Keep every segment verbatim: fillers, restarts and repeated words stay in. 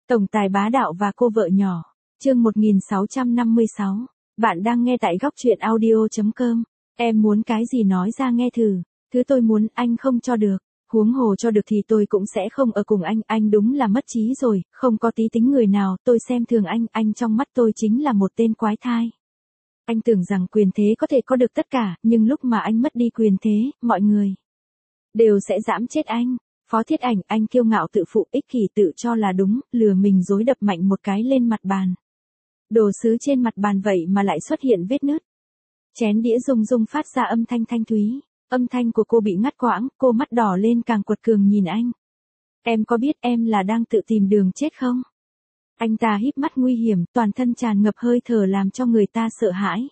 Tổng tài bá đạo và cô vợ nhỏ. Chương một nghìn sáu trăm năm mươi sáu. Bạn đang nghe tại góc truyện audio chấm com. Em muốn cái gì nói ra nghe thử. Thứ tôi muốn anh không cho được. Huống hồ cho được thì tôi cũng sẽ không ở cùng anh. Anh đúng là mất trí rồi, không có tí tính người nào. Tôi xem thường anh. Anh trong mắt tôi chính là một tên quái thai. Anh tưởng rằng quyền thế có thể có được tất cả, nhưng lúc mà anh mất đi quyền thế, mọi người đều sẽ giẫm chết anh. Phó Thiết Ảnh, anh kiêu ngạo tự phụ, ích kỷ tự cho là đúng, lừa mình dối đập mạnh một cái lên mặt bàn. Đồ sứ trên mặt bàn vậy mà lại xuất hiện vết nứt. Chén đĩa rung rung phát ra âm thanh thanh thúy. Âm thanh của cô bị ngắt quãng, cô mắt đỏ lên càng quật cường nhìn anh. Em có biết em là đang tự tìm đường chết không? Anh ta híp mắt nguy hiểm, toàn thân tràn ngập hơi thở làm cho người ta sợ hãi.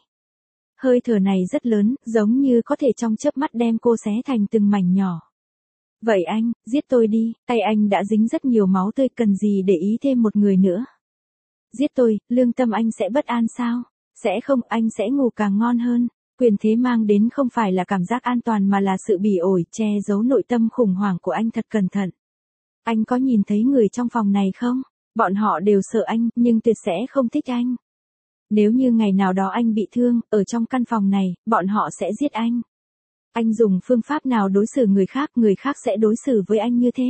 Hơi thở này rất lớn, giống như có thể trong chớp mắt đem cô xé thành từng mảnh nhỏ. Vậy anh, giết tôi đi, tay anh đã dính rất nhiều máu tươi, cần gì để ý thêm một người nữa. Giết tôi, lương tâm anh sẽ bất an sao? Sẽ không, anh sẽ ngủ càng ngon hơn. Quyền thế mang đến không phải là cảm giác an toàn mà là sự bỉ ổi, che giấu nội tâm khủng hoảng của anh thật cẩn thận. Anh có nhìn thấy người trong phòng này không? Bọn họ đều sợ anh, nhưng tuyệt sẽ không thích anh. Nếu như ngày nào đó anh bị thương, ở trong căn phòng này, bọn họ sẽ giết anh. Anh dùng phương pháp nào đối xử người khác, người khác sẽ đối xử với anh như thế.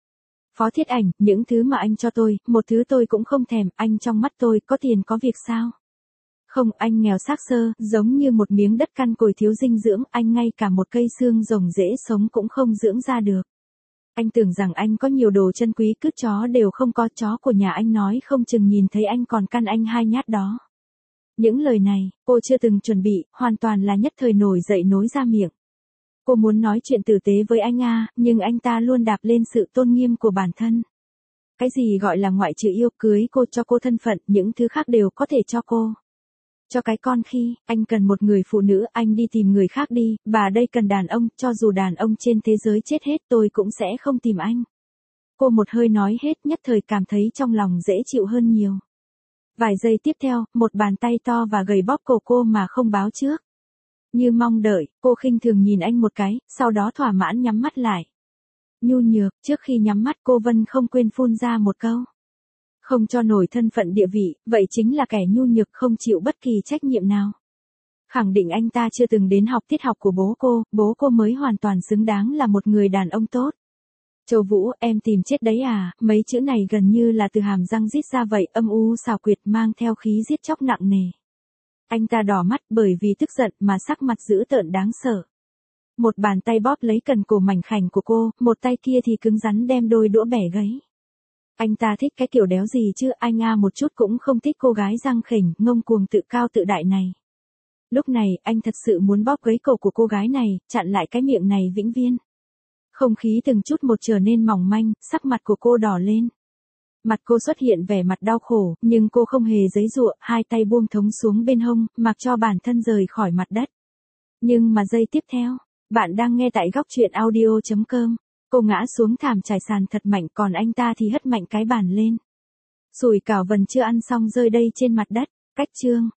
Phó Thiết Ảnh, những thứ mà anh cho tôi, một thứ tôi cũng không thèm, anh trong mắt tôi có tiền có việc sao? Không, anh nghèo xác xơ, giống như một miếng đất căn cồi thiếu dinh dưỡng, anh ngay cả một cây xương rồng dễ sống cũng không dưỡng ra được. Anh tưởng rằng anh có nhiều đồ chân quý, cứt chó đều không có, chó của nhà anh nói không chừng nhìn thấy anh còn căn anh hai nhát đó. Những lời này, cô chưa từng chuẩn bị, hoàn toàn là nhất thời nổi dậy nối ra miệng. Cô muốn nói chuyện tử tế với anh a, nhưng anh ta luôn đạp lên sự tôn nghiêm của bản thân. Cái gì gọi là ngoại trừ yêu, cưới cô, cho cô thân phận, những thứ khác đều có thể cho cô. Cho cái con khi, anh cần một người phụ nữ, anh đi tìm người khác đi, bà đây cần đàn ông, cho dù đàn ông trên thế giới chết hết tôi cũng sẽ không tìm anh. Cô một hơi nói hết, nhất thời cảm thấy trong lòng dễ chịu hơn nhiều. Vài giây tiếp theo, một bàn tay to và gầy bóp cổ cô mà không báo trước. Như mong đợi, cô khinh thường nhìn anh một cái, sau đó thỏa mãn nhắm mắt lại. Nhu nhược, trước khi nhắm mắt cô Vân không quên phun ra một câu. Không cho nổi thân phận địa vị, vậy chính là kẻ nhu nhược không chịu bất kỳ trách nhiệm nào. Khẳng định anh ta chưa từng đến học tiết học của bố cô, bố cô mới hoàn toàn xứng đáng là một người đàn ông tốt. Châu Vũ, em tìm chết đấy à, mấy chữ này gần như là từ hàm răng rít ra vậy, âm u xảo quyệt mang theo khí giết chóc nặng nề. Anh ta đỏ mắt bởi vì tức giận mà sắc mặt dữ tợn đáng sợ. Một bàn tay bóp lấy cần cổ mảnh khảnh của cô, một tay kia thì cứng rắn đem đôi đũa bẻ gãy. Anh ta thích cái kiểu đéo gì chứ, anh a một chút cũng không thích cô gái răng khỉnh, ngông cuồng tự cao tự đại này. Lúc này, anh thật sự muốn bóp gãy cổ của cô gái này, chặn lại cái miệng này vĩnh viễn. Không khí từng chút một trở nên mỏng manh, sắc mặt của cô đỏ lên. Mặt cô xuất hiện vẻ mặt đau khổ, nhưng cô không hề giãy giụa, hai tay buông thõng xuống bên hông, mặc cho bản thân rời khỏi mặt đất. Nhưng mà giây tiếp theo, bạn đang nghe tại góc truyện audio chấm com. Cô ngã xuống thảm trải sàn thật mạnh, còn anh ta thì hất mạnh cái bàn lên. Sủi cảo vần chưa ăn xong rơi đây trên mặt đất. Cách chương.